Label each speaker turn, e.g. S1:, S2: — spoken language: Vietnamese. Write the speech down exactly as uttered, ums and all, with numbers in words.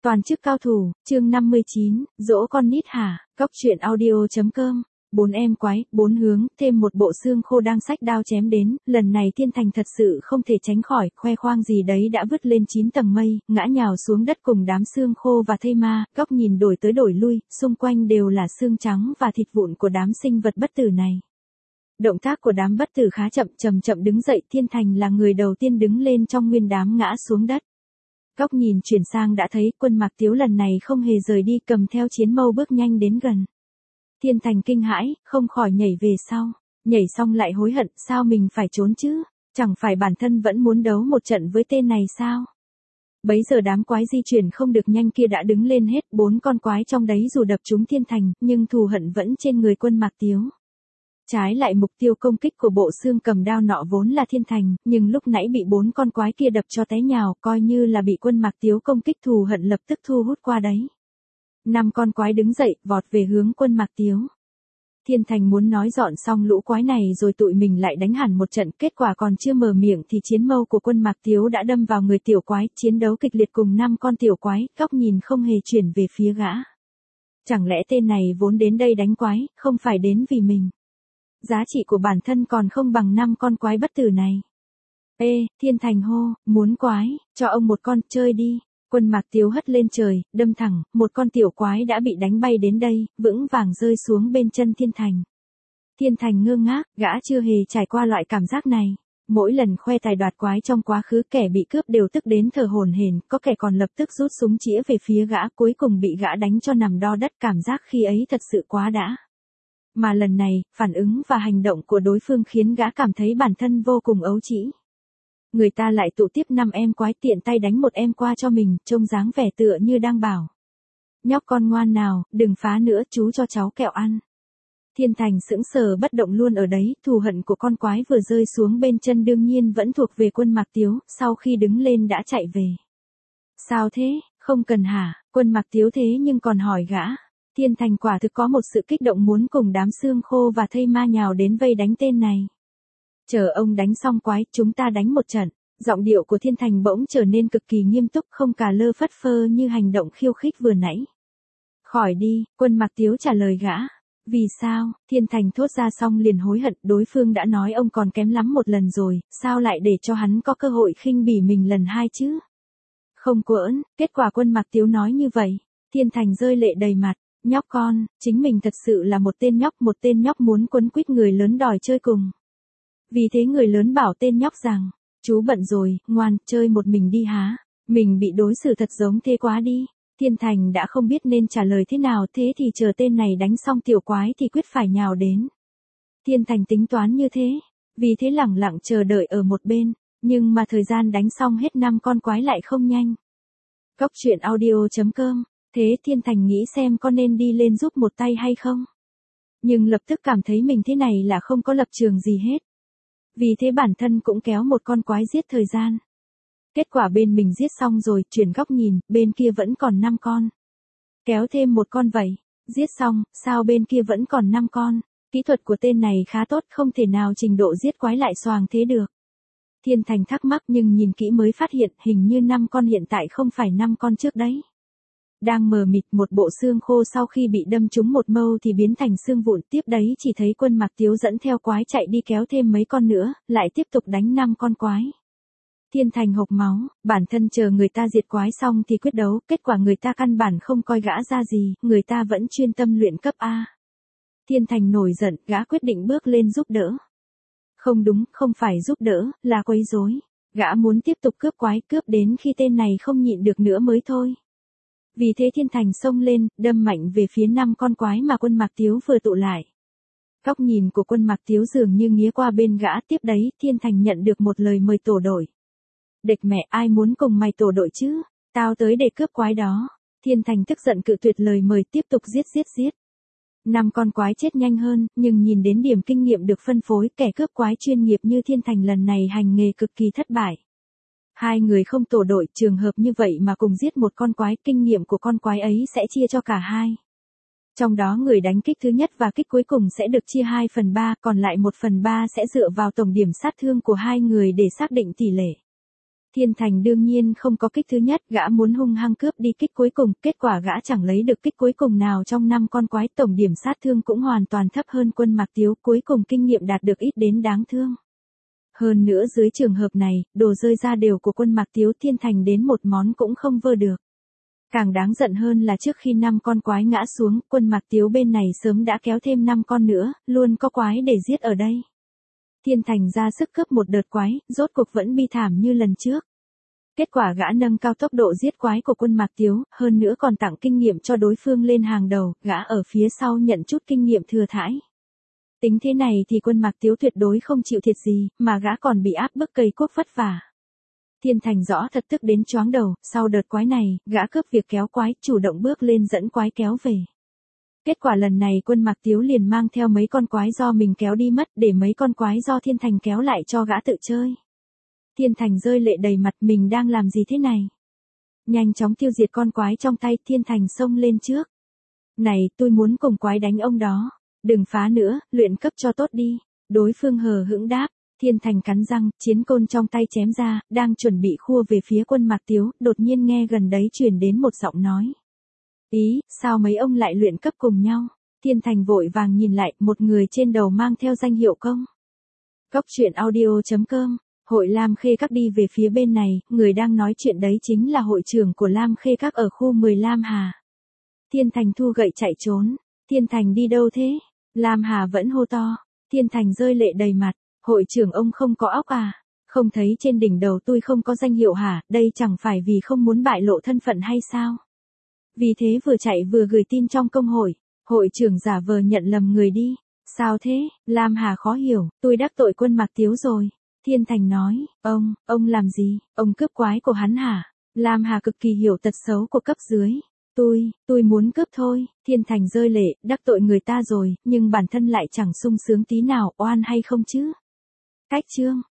S1: Toàn chức cao thủ, chương năm mươi chín, dỗ con nít hả, góc truyện audio.com. Bốn em quái, bốn hướng, thêm một bộ xương khô đang xách đao chém đến, lần này Thiên Thành thật sự không thể tránh khỏi, khoe khoang gì đấy đã vứt lên chín tầng mây, ngã nhào xuống đất cùng đám xương khô và thây ma, góc nhìn đổi tới đổi lui, xung quanh đều là xương trắng và thịt vụn của đám sinh vật bất tử này. Động tác của đám bất tử khá chậm, chậm chậm đứng dậy, Thiên Thành là người đầu tiên đứng lên trong nguyên đám ngã xuống đất. Góc nhìn chuyển sang đã thấy Quân Mạc Tiếu lần này không hề rời đi, cầm theo chiến mâu bước nhanh đến gần. Thiên Thành kinh hãi, không khỏi nhảy về sau, nhảy xong lại hối hận, sao mình phải trốn chứ, chẳng phải bản thân vẫn muốn đấu một trận với tên này sao. Bấy giờ đám quái di chuyển không được nhanh kia đã đứng lên hết, bốn con quái trong đấy dù đập trúng Thiên Thành, nhưng thù hận vẫn trên người Quân Mạc Tiếu. Trái lại mục tiêu công kích của bộ xương cầm đao nọ vốn là Thiên Thành, nhưng lúc nãy bị bốn con quái kia đập cho té nhào, coi như là bị Quân Mạc Tiếu công kích, thù hận lập tức thu hút qua đấy. Năm con quái đứng dậy, vọt về hướng Quân Mạc Tiếu. Thiên Thành muốn nói dọn xong lũ quái này rồi tụi mình lại đánh hẳn một trận, kết quả còn chưa mở miệng thì chiến mâu của Quân Mạc Tiếu đã đâm vào người tiểu quái, chiến đấu kịch liệt cùng năm con tiểu quái, góc nhìn không hề chuyển về phía gã. Chẳng lẽ tên này vốn đến đây đánh quái, không phải đến vì mình? Giá trị của bản thân còn không bằng năm con quái bất tử này. Ê, Thiên Thành hô, muốn quái, cho ông một con, chơi đi. Quân Mạc Tiếu hất lên trời, đâm thẳng, một con tiểu quái đã bị đánh bay đến đây, vững vàng rơi xuống bên chân Thiên Thành. Thiên Thành ngơ ngác, gã chưa hề trải qua loại cảm giác này. Mỗi lần khoe tài đoạt quái trong quá khứ, kẻ bị cướp đều tức đến thở hổn hển, có kẻ còn lập tức rút súng chĩa về phía gã, cuối cùng bị gã đánh cho nằm đo đất, cảm giác khi ấy thật sự quá đã. Mà lần này, phản ứng và hành động của đối phương khiến gã cảm thấy bản thân vô cùng ấu trĩ. Người ta lại tụ tiếp năm em quái, tiện tay đánh một em qua cho mình, trông dáng vẻ tựa như đang bảo: nhóc con ngoan nào, đừng phá nữa, chú cho cháu kẹo ăn. Thiên Thành sững sờ bất động luôn ở đấy, thù hận của con quái vừa rơi xuống bên chân đương nhiên vẫn thuộc về Quân Mạc Tiếu, sau khi đứng lên đã chạy về. Sao thế, không cần hả? Quân Mạc Tiếu thế nhưng còn hỏi gã. Thiên Thành quả thực có một sự kích động muốn cùng đám xương khô và thây ma nhào đến vây đánh tên này. Chờ ông đánh xong quái, chúng ta đánh một trận. Giọng điệu của Thiên Thành bỗng trở nên cực kỳ nghiêm túc, không cà lơ phất phơ như hành động khiêu khích vừa nãy. Khỏi đi, Quân Mạc Tiếu trả lời gã. Vì sao? Thiên Thành thốt ra xong liền hối hận, đối phương đã nói ông còn kém lắm một lần rồi, sao lại để cho hắn có cơ hội khinh bỉ mình lần hai chứ? Không quỡn, kết quả Quân Mạc Tiếu nói như vậy. Thiên Thành rơi lệ đầy mặt. Nhóc con, chính mình thật sự là một tên nhóc, một tên nhóc muốn quấn quýt người lớn đòi chơi cùng. Vì thế người lớn bảo tên nhóc rằng, chú bận rồi, ngoan, chơi một mình đi há. Mình bị đối xử thật giống thế quá đi. Thiên Thành đã không biết nên trả lời thế nào, thế thì chờ tên này đánh xong tiểu quái thì quyết phải nhào đến. Thiên Thành tính toán như thế, vì thế lẳng lặng chờ đợi ở một bên, nhưng mà thời gian đánh xong hết năm con quái lại không nhanh. Góc truyện audio.com. Thế Thiên Thành nghĩ xem có nên đi lên giúp một tay hay không. Nhưng lập tức cảm thấy mình thế này là không có lập trường gì hết. Vì thế bản thân cũng kéo một con quái giết thời gian. Kết quả bên mình giết xong rồi, chuyển góc nhìn, bên kia vẫn còn năm con. Kéo thêm một con vậy, giết xong, sao bên kia vẫn còn năm con. Kỹ thuật của tên này khá tốt, không thể nào trình độ giết quái lại xoàng thế được. Thiên Thành thắc mắc nhưng nhìn kỹ mới phát hiện hình như năm con hiện tại không phải năm con trước đấy. Đang mờ mịt, một bộ xương khô sau khi bị đâm trúng một mâu thì biến thành xương vụn, tiếp đấy chỉ thấy Quân Mạc Tiếu dẫn theo quái chạy đi kéo thêm mấy con nữa, lại tiếp tục đánh năm con quái. Thiên Thành hộc máu, bản thân chờ người ta diệt quái xong thì quyết đấu, kết quả người ta căn bản không coi gã ra gì, người ta vẫn chuyên tâm luyện cấp A. Thiên Thành nổi giận, gã quyết định bước lên giúp đỡ. Không đúng, không phải giúp đỡ, là quấy rối. Gã muốn tiếp tục cướp quái, cướp đến khi tên này không nhịn được nữa mới thôi. Vì thế Thiên Thành xông lên, đâm mạnh về phía năm con quái mà Quân Mạc Tiếu vừa tụ lại. Góc nhìn của Quân Mạc Tiếu dường như nghía qua bên gã, tiếp đấy Thiên Thành nhận được một lời mời tổ đội. Địch mẹ, ai muốn cùng mày tổ đội chứ? Tao tới để cướp quái đó. Thiên Thành tức giận cự tuyệt lời mời, tiếp tục giết giết giết. Năm con quái chết nhanh hơn, nhưng nhìn đến điểm kinh nghiệm được phân phối, kẻ cướp quái chuyên nghiệp như Thiên Thành lần này hành nghề cực kỳ thất bại. Hai người không tổ đội, trường hợp như vậy mà cùng giết một con quái, kinh nghiệm của con quái ấy sẽ chia cho cả hai. Trong đó người đánh kích thứ nhất và kích cuối cùng sẽ được chia hai phần ba, còn lại một phần ba sẽ dựa vào tổng điểm sát thương của hai người để xác định tỷ lệ. Thiên Thành đương nhiên không có kích thứ nhất, gã muốn hung hăng cướp đi kích cuối cùng, kết quả gã chẳng lấy được kích cuối cùng nào trong năm con quái, tổng điểm sát thương cũng hoàn toàn thấp hơn Quân Mạc Tiếu, cuối cùng kinh nghiệm đạt được ít đến đáng thương. Hơn nữa dưới trường hợp này, đồ rơi ra đều của Quân Mạc Tiếu, Thiên Thành đến một món cũng không vơ được. Càng đáng giận hơn là trước khi năm con quái ngã xuống, Quân Mạc Tiếu bên này sớm đã kéo thêm năm con nữa, luôn có quái để giết ở đây. Thiên Thành ra sức cướp một đợt quái, rốt cuộc vẫn bi thảm như lần trước. Kết quả gã nâng cao tốc độ giết quái của Quân Mạc Tiếu, hơn nữa còn tặng kinh nghiệm cho đối phương lên hàng đầu, gã ở phía sau nhận chút kinh nghiệm thừa thãi. Tính thế này thì Quân Mạc Tiếu tuyệt đối không chịu thiệt gì, mà gã còn bị áp bức cây cuốc vất vả. Thiên Thành rõ thật tức đến choáng đầu, sau đợt quái này, gã cướp việc kéo quái, chủ động bước lên dẫn quái kéo về. Kết quả lần này Quân Mạc Tiếu liền mang theo mấy con quái do mình kéo đi mất, để mấy con quái do Thiên Thành kéo lại cho gã tự chơi. Thiên Thành rơi lệ đầy mặt, mình đang làm gì thế này? Nhanh chóng tiêu diệt con quái trong tay, Thiên Thành xông lên trước. Này, tôi muốn cùng quái đánh ông đó. Đừng phá nữa, luyện cấp cho tốt đi. Đối phương hờ hững đáp. Thiên Thành cắn răng, chiến côn trong tay chém ra, đang chuẩn bị khua về phía Quân Mạc Tiếu, đột nhiên nghe gần đấy truyền đến một giọng nói. Ý, sao mấy ông lại luyện cấp cùng nhau? Thiên Thành vội vàng nhìn lại, một người trên đầu mang theo danh hiệu công. Cốc truyện audio chấm com. Hội Lam Khê Các đi về phía bên này, người đang nói chuyện đấy chính là hội trưởng của Lam Khê Các ở khu mười Lam Hà. Thiên Thành thu gậy chạy trốn. Thiên Thành đi đâu thế? Lam Hà vẫn hô to. Thiên Thành rơi lệ đầy mặt. Hội trưởng ông không có óc à? Không thấy trên đỉnh đầu tôi không có danh hiệu hả? Đây chẳng phải vì không muốn bại lộ thân phận hay sao? Vì thế vừa chạy vừa gửi tin trong công hội. Hội trưởng giả vờ nhận lầm người đi. Sao thế? Lam Hà khó hiểu. Tôi đắc tội Quân Mạc Tiếu rồi. Thiên Thành nói, ông, ông làm gì? Ông cướp quái của hắn hả? Lam Hà cực kỳ hiểu tật xấu của cấp dưới. Tôi, tôi muốn cướp thôi. Thiên Thành rơi lệ, đắc tội người ta rồi, nhưng bản thân lại chẳng sung sướng tí nào, oan hay không chứ? Cách chương.